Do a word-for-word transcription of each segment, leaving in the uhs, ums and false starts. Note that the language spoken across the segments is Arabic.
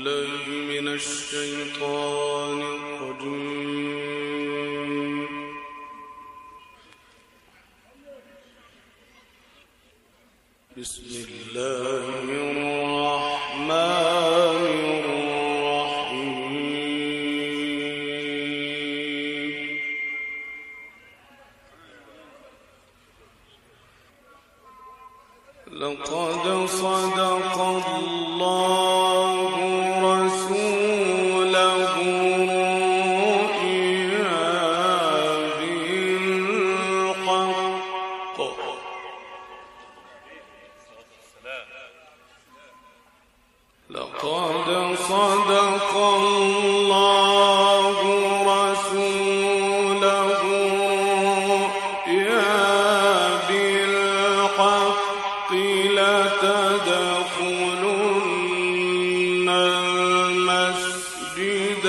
الشيطان الرجيم. بسم الله الرحمن الرحيم. لقد صدق الله رسوله الرؤيا بالحق. لقد صدق الله رسوله الرؤيا بالحق لتدخلن المسجد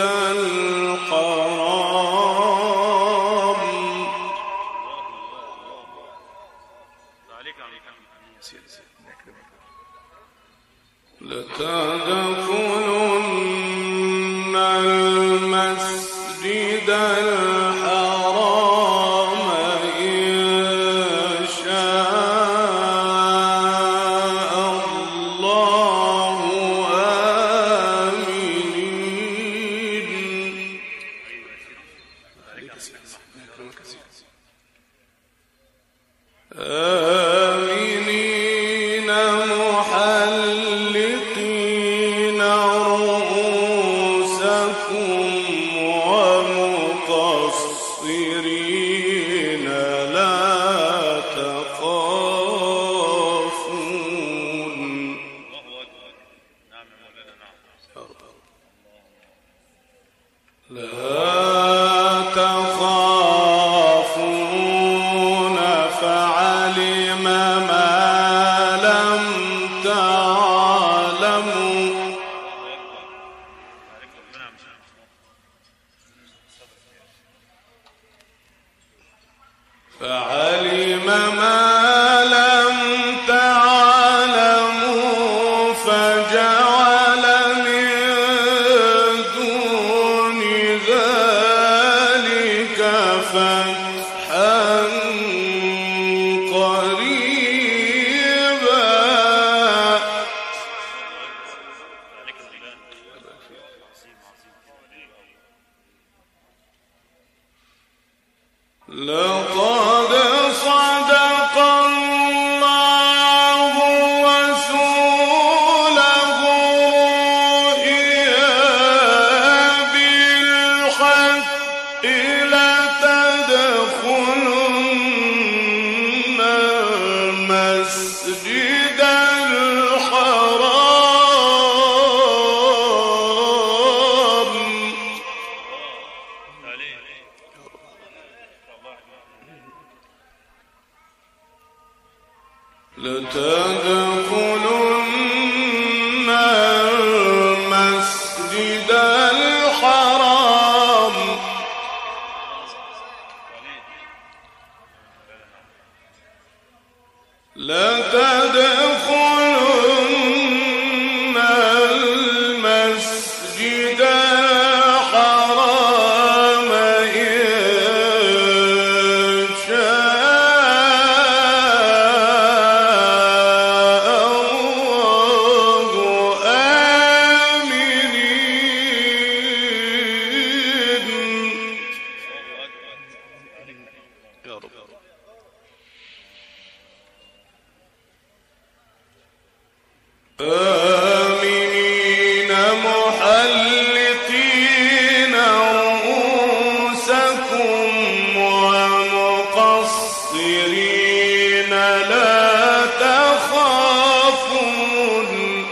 الحرام لتدخلن المسجد الحرام إن شاء الله آمنين آمنين محلقين رؤوسكم ومقصرين لا تخافون. لا تخافون فعلم ما لم تعلموا فعلم ما لم تعلموا فجعل من دون ذلك فتحا قريبا. لقد صدق الله رسوله الرؤيا بالحق لتدخلن المسجد الحرام لتدخلن المسجد الحرام لتدخلن المسجد الحرام إن شاء الله آمنين. يا رب. آمنين محلقين رؤوسكم ومقصرين لا تخافون.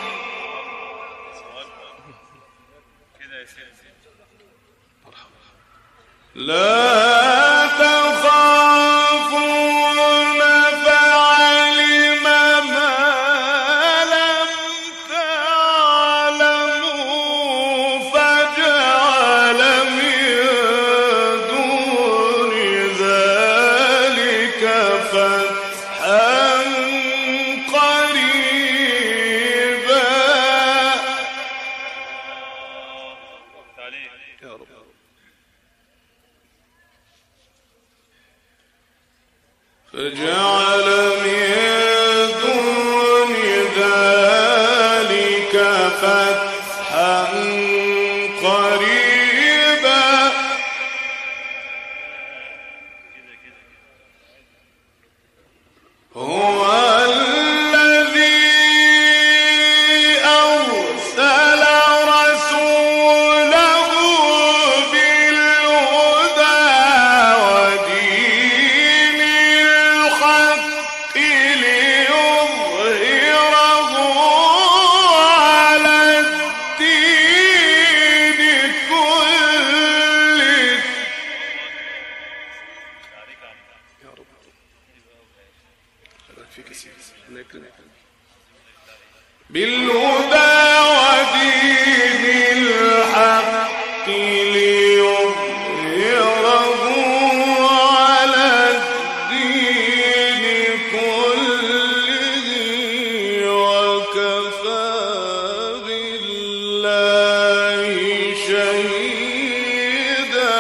لا تخافون فعلم ما لم تعلموا فجعل من دون ذلك فتحا قريبا. فجعل من دون ذلك فتحا قريبا هو الذي أرسل رسوله بالهدى ودين الحق ليظهره على الدين كله. يا رب فيك بالهدى ودين الحق ليظهره على الدين كله وكفى بالله شهيدا.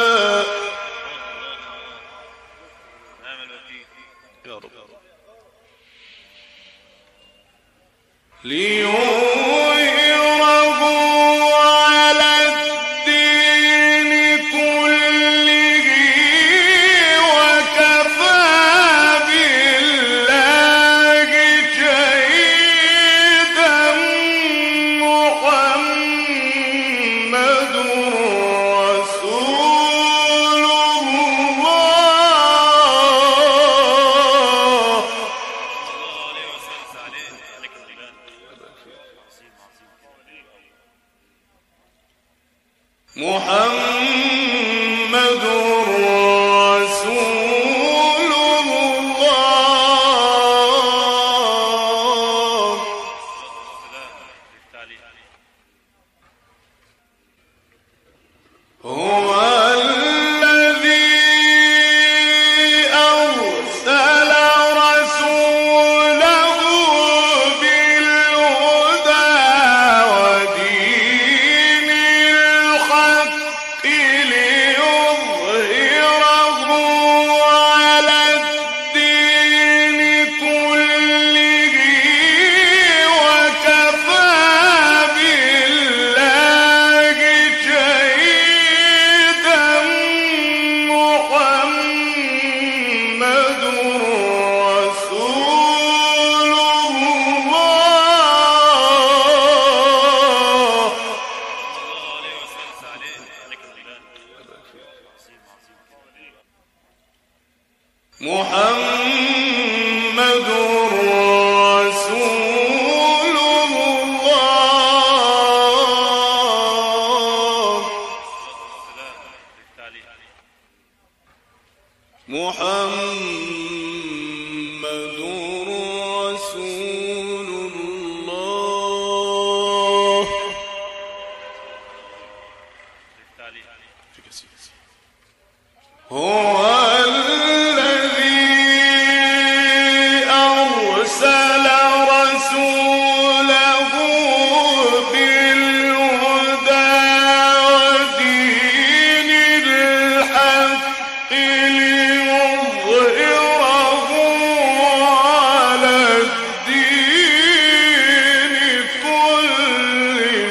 يا رب ليظهره على الدين كله وكفى بالله شهيدا. محمد رسول الله. محمد رسول الله. هو الذي أرسل رسوله بالهدى ودين الحق ليظهره على الدين كله وكفى بالله شهيدا. محمد رسول الله. محمد رسول الله. محمد رسول الله. هو الذي أرسل رسوله بالهدى ودين الحق ليظهره على الدين كله.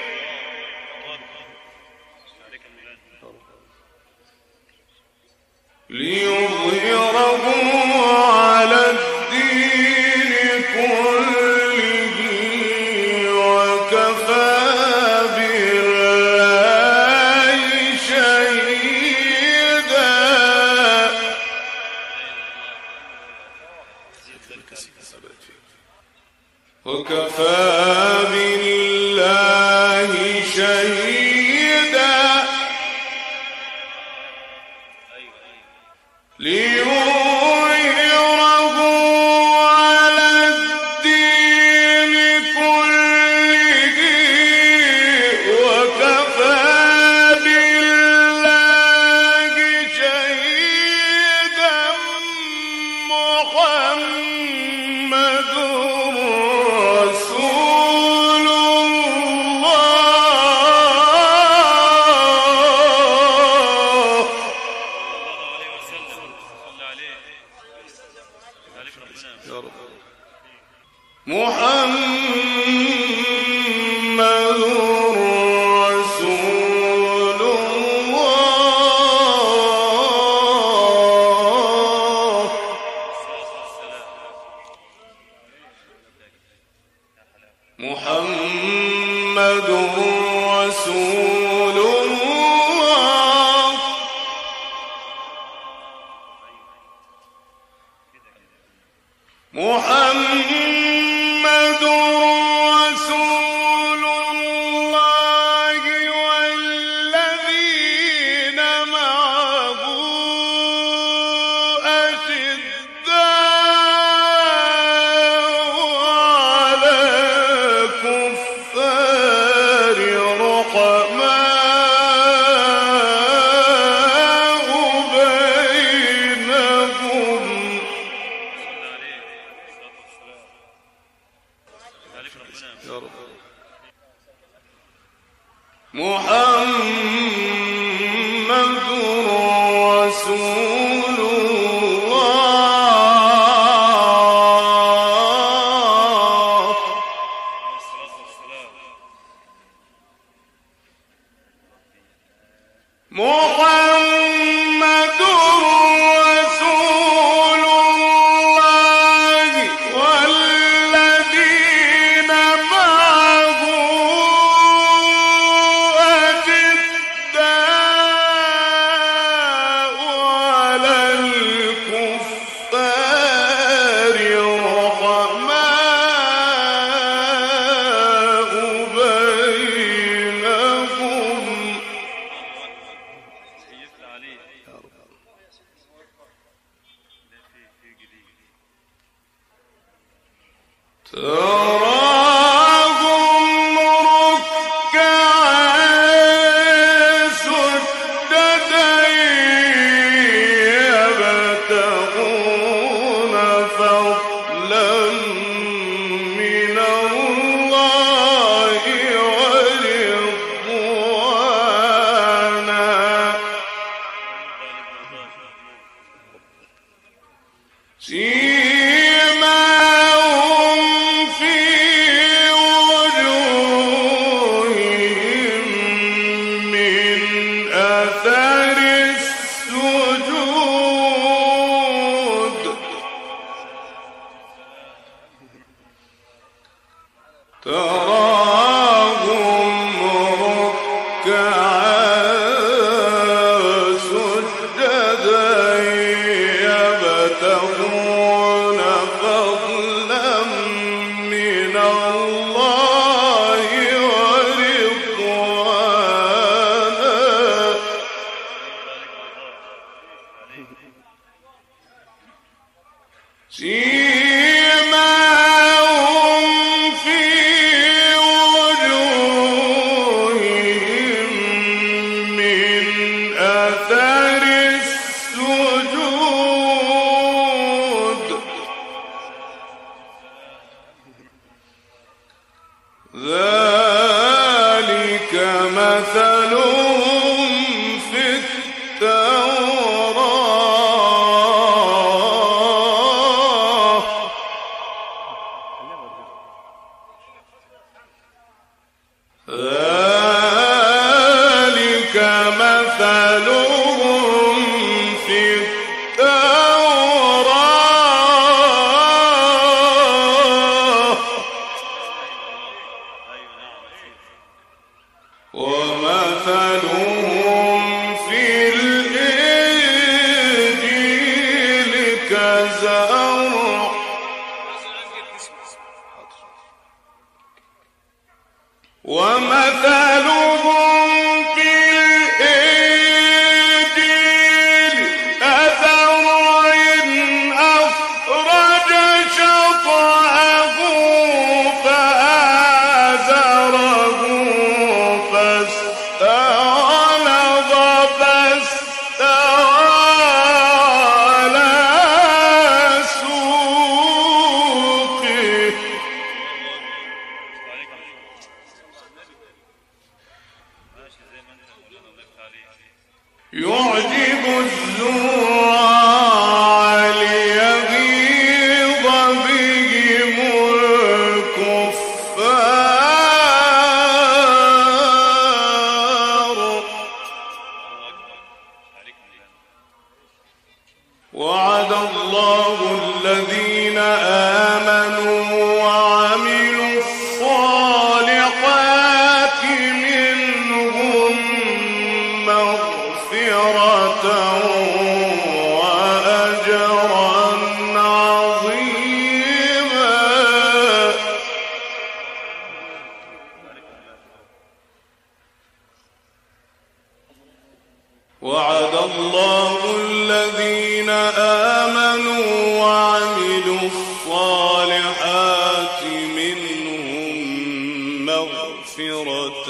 ليظهره على الدين كله وكفى بالله شهيدا. وكفى بالله شهيدا. ليظهره على الدين كله وكفى بالله شهيدا. محمد رسول الله. رسول الله محمد رسول الله والذين معه أشداء على الكفار رحماء بينهم محمد رسول الله محمد رسول الله والذين معه أشداء على الكفار رحماء بينهم تراهم ركعا سجدا يبتغون فضلا من الله ورضوانا سيماهم في وجوههم من أثر السجود تراهم ركعا سجدا يبتغون فضلا من الله ورضوانا سيماهم في وجوههم من أثر السجود ذلك مثلهم في التوراة ذلك مثلهم في التوراة ومثلهم في الإنجيل كزرع ومثلهم في الإنجيل كزرع أخرج شطأه فآزره فاستغلظ فاستوى على سوقه يعجب الزراع ليغيظ بهم الكفار وعد الله الذين آمنوا وعملوا الصالحات وعد الله الذين آمنوا وعملوا الصالحات منهم مغفرة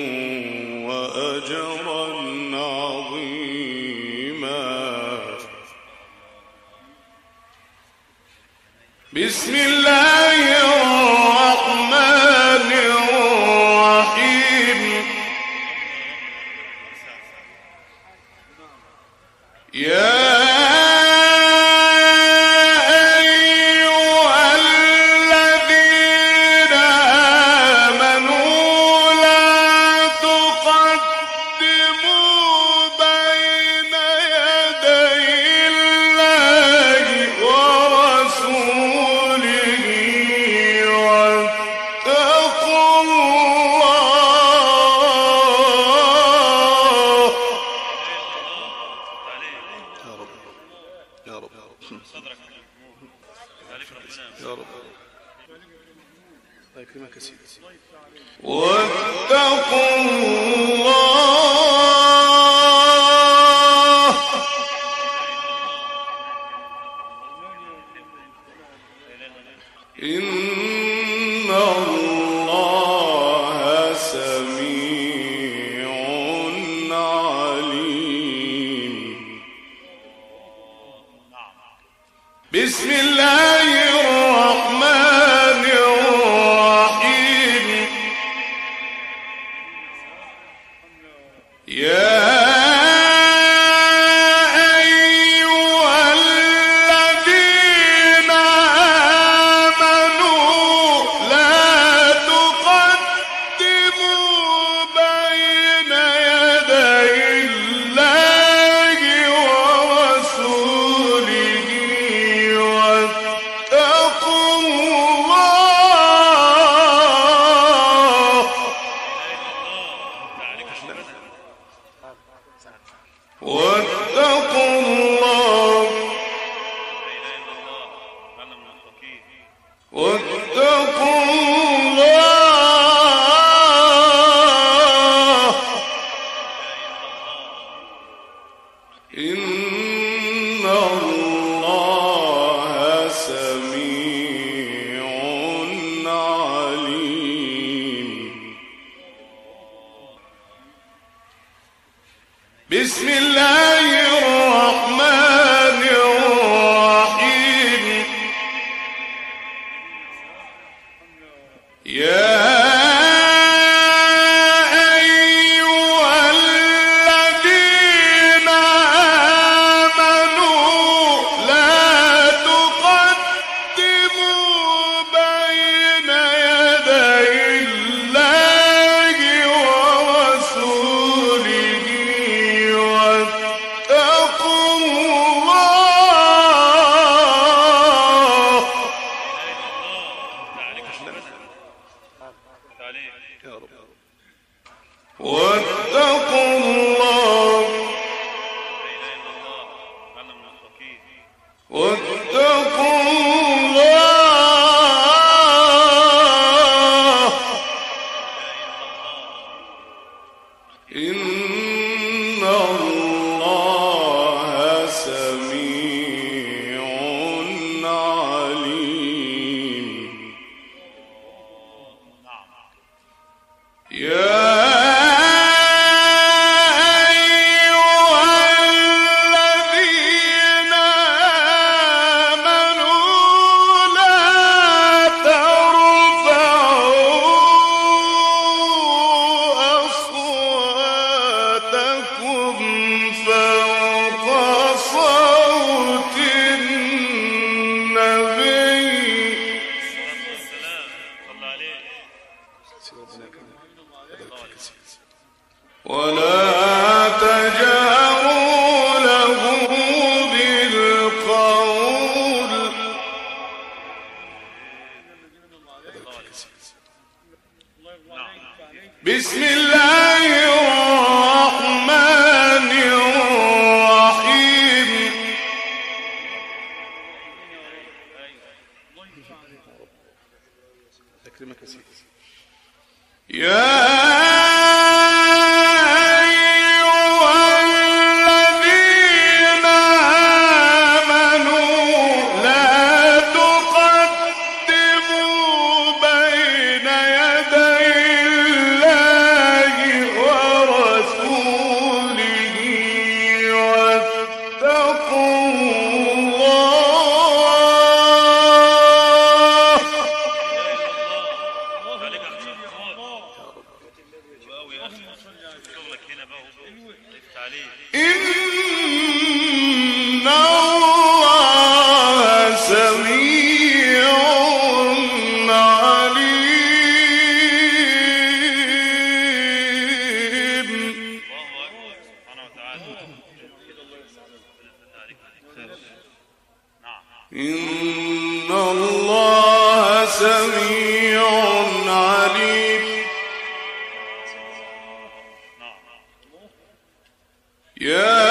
وأجرا عظيما. بسم الله الرحمن الرحيم. يا واتقوا الله إن الله سميع عليم. بسم الله الرحمن الرحيم. يا واتقوا الله واتقوا الله إن الله سميع عليم. بسم الله الرحمن الرحيم. يا أيها الذين آمنوا لا تقدموا بين يدي الله ورسوله واتقوا الله. واتقوا الله واتقوا الله إن الله سميع عليم. يا ولا تجهروا له بالقول. بسم الله الرحمن الرحيم. يا أيها إن الله سميع عليم. إن الله سميع عليم. يا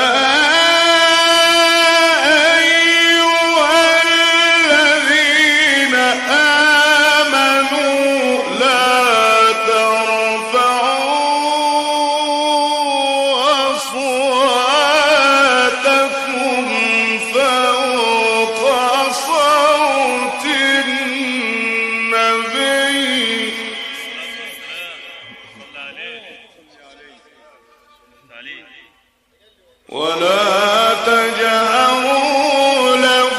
ولا تجهروا له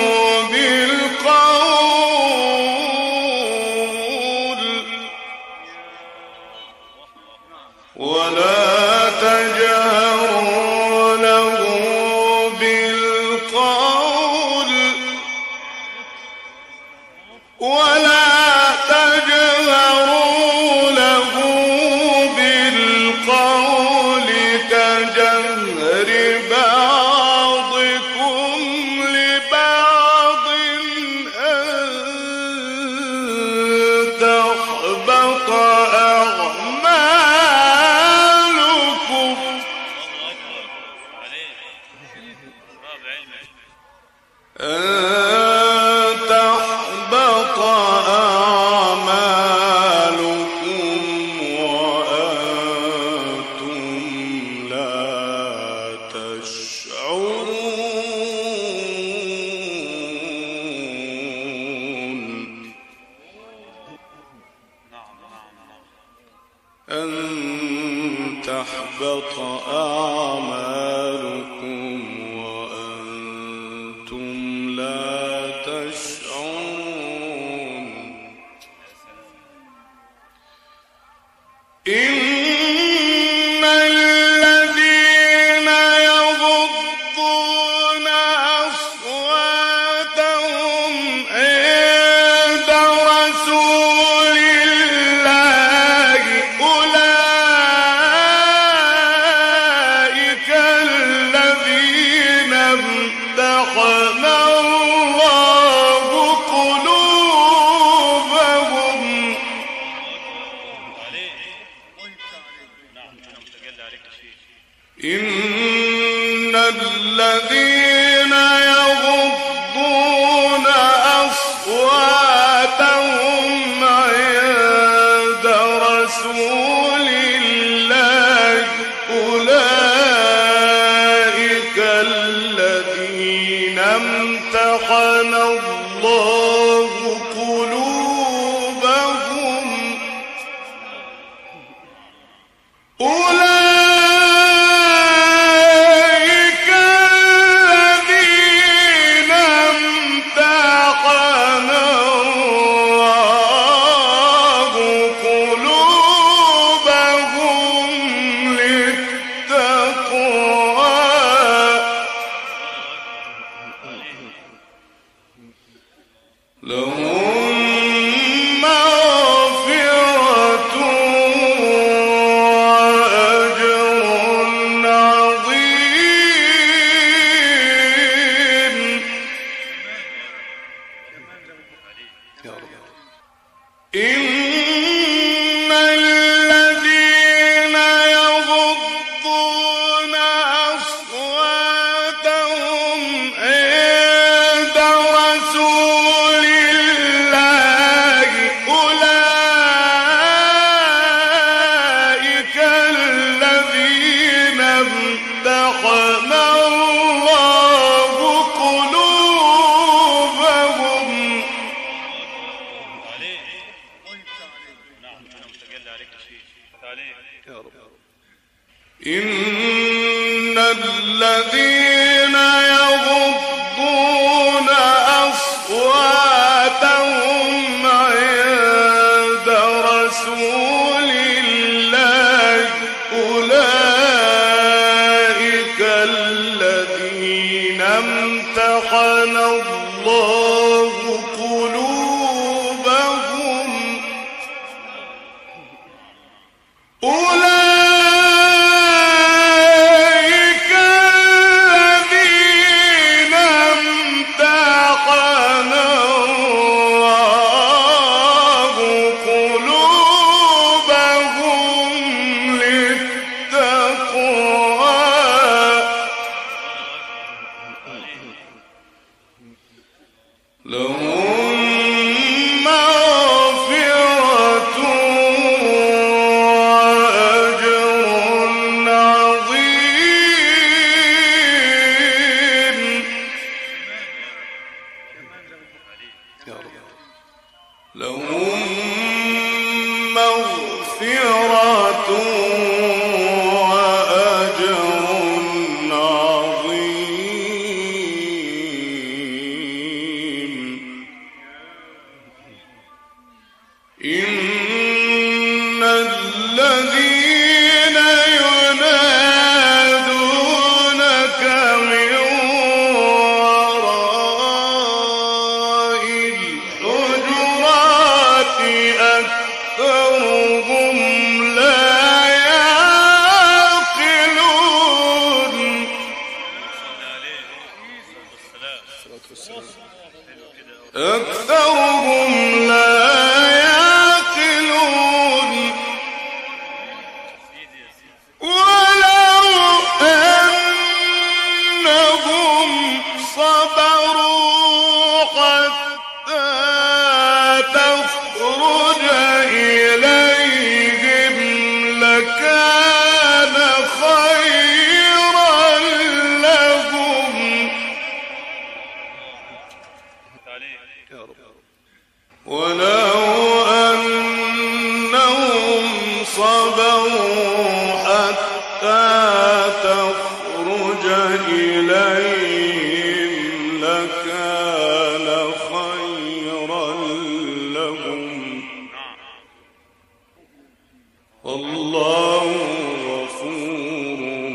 بالقول ولا تجهروا له بالقول ولا تجهروا له بالقول كجهر بعضكم لبعض أن تحبط أعمالكم أن تحبط أعمالكم وأنتم لا تشعرون. أن تحبط أعمالكم وأنتم لا تشعرون. إن الذين يغضون أصواتهم عند رسول الله أولئك الذين امتحن الله قلوبهم إن الذين يغضون أصواتهم عند رسول الله أولئك الذين امتحن الله قلوبهم أولئك الذين امتحن الله قلوبهم للتقوى لهم مغفرة وأجر عظيم. يا رب. إن الذين يغضون أصواتهم عند رسول الله أولئك الذين امتحن الله قلوبهم يا رب. إن الذين يغضون أصواتهم عند رسول الله امتحن الله قلوبهم أولئك الذين امتحن الله قلوبهم للتقوى لهم مغفرة وأجر عظيم. لهم مغفرة وأجر عظيم. إن الذين ينادونك من وراء الحجرات أكثرهم لا يعقلون. أكثرهم لا يعقلون. ولو أنهم صبروا حتى تخرج إليهم لكان خيرا لهم. ولو أنهم صبروا حتى تخرج إليهم لكان خيرا لهم. والله غفور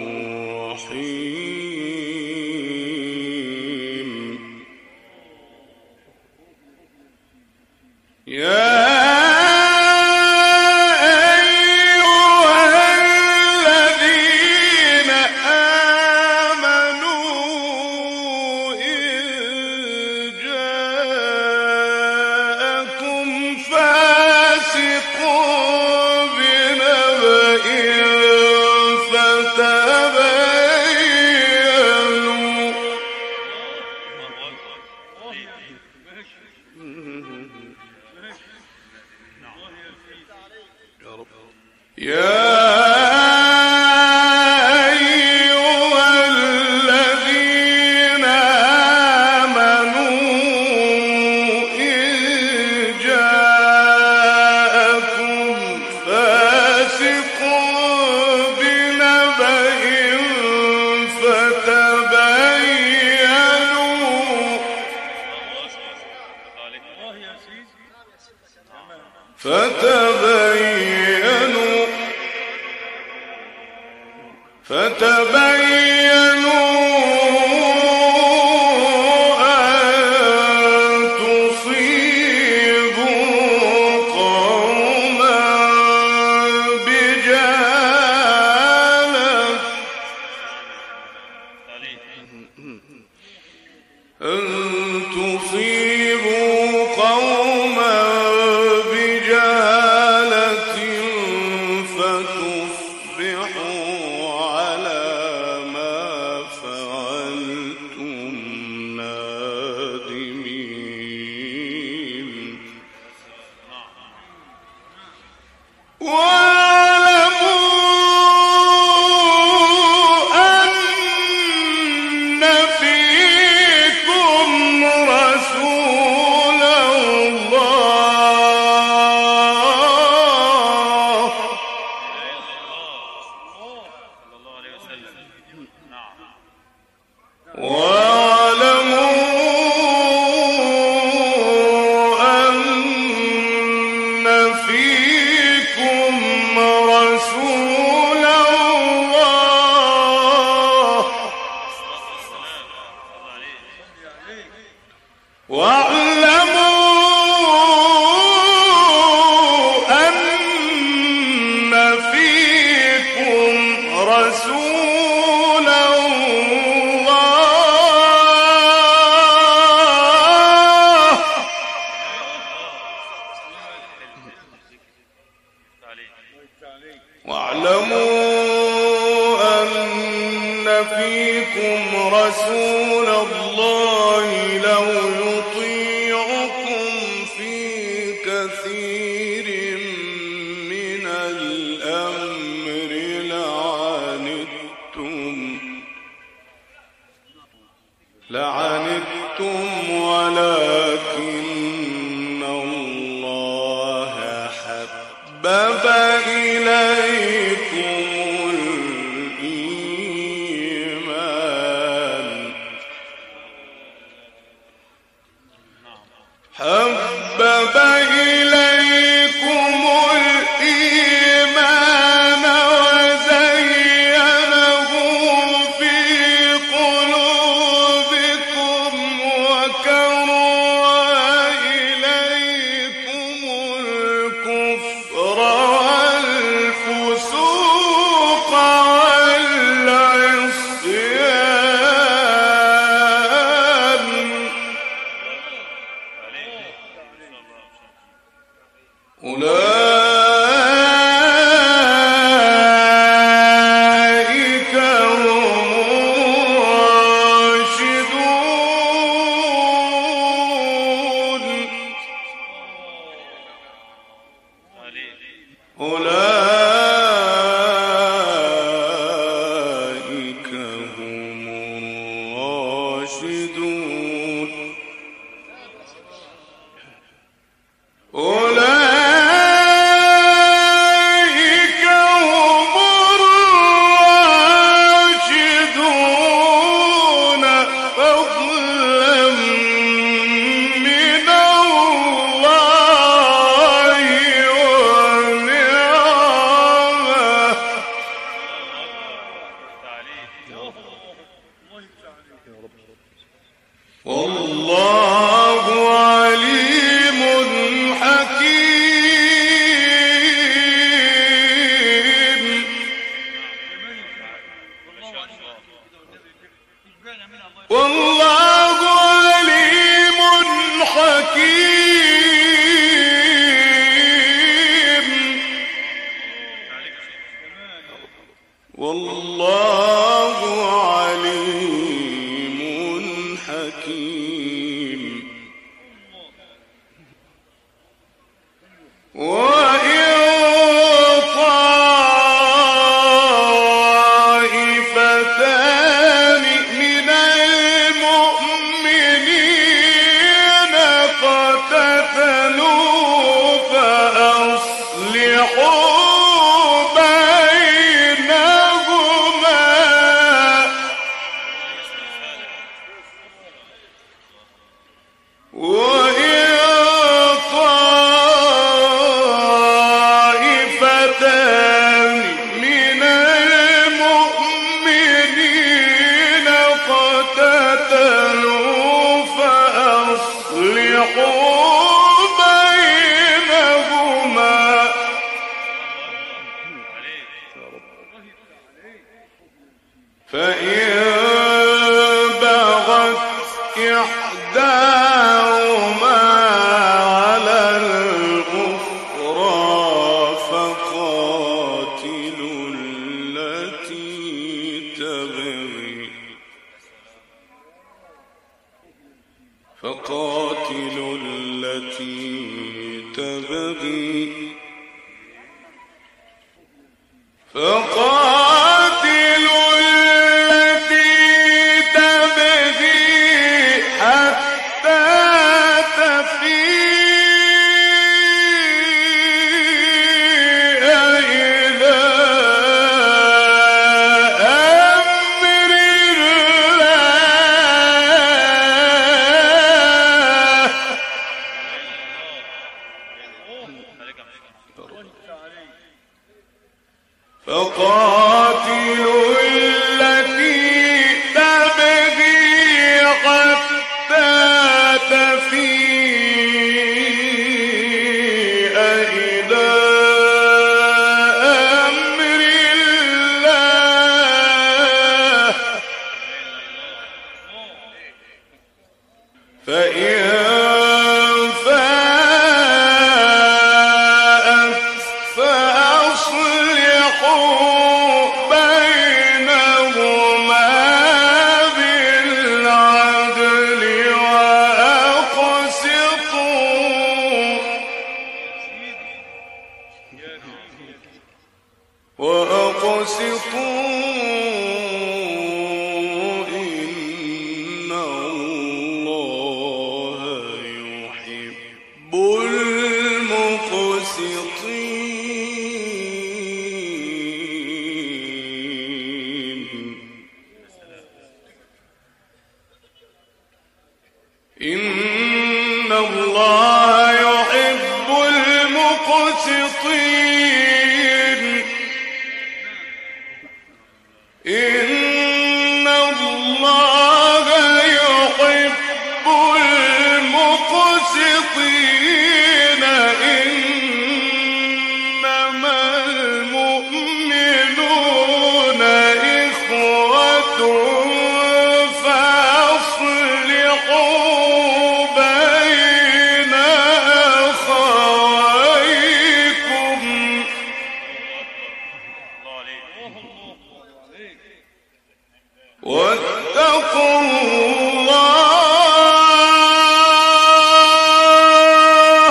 رحيم. يا أيها الذين آمنوا إن جاءكم فاسق بنبأ فتبينوا يا أيها الذين آمنوا إن جاءكم فاسق بنبأ فتبينوا فتبينوا فتبينوا أن تصيبوا قوما بجهالة أن تصيبوا قوما بجهالة فتصبحوا على ما فعلتم نادمين. واعلموا أن فيكم رسول الله رسول الله واعلموا أن فيكم رسول الله لو يطيعكم في كثير من الأمر لعنتم لعنتم ولكن الله حبب إليكم الإيمان حبب إليكم الإيمان وزينه في قلوبكم وكره إليكم الكفر والفسوق والعصيان أولئك هم الراشدون أولئك هم الراشدون أولئك هم الراشدون فضلا من الله ونعمة والله عليم حكيم والله عليم حكيم والله عليم حكيم وإن طائفتان من المؤمنين اقتتلوا فأصلحوا بينهما وإن طائفتان من المؤمنين اقتتلوا فأصلحوا بينهما فإن بغت إحداهما على الأخرى فقاتلوا التي تبغي فقاتلوا التي تبغي فقاتلوا التي تبغي حتى تفيء إلى أمر الله فقاتلوا التي تبغي حتى تفيء إلى أمر الله وأقسطوا إن الله يحب المقسطين إن الله يحب المقسطين إن الله يحب المقسطين إنما المؤمنون إخوة فأصلحوا بين أخويكم واتقوا الله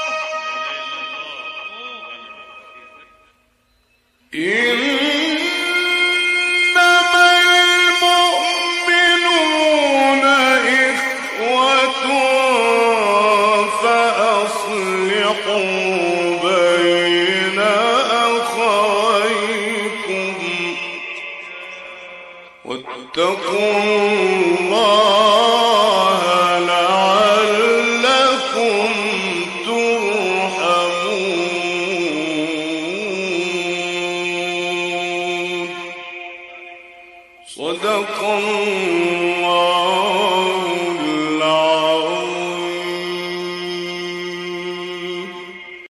إنما المؤمنون إخوة فأصلحوا بين أخويكم واتقوا الله لعلكم ترحمون صدق الله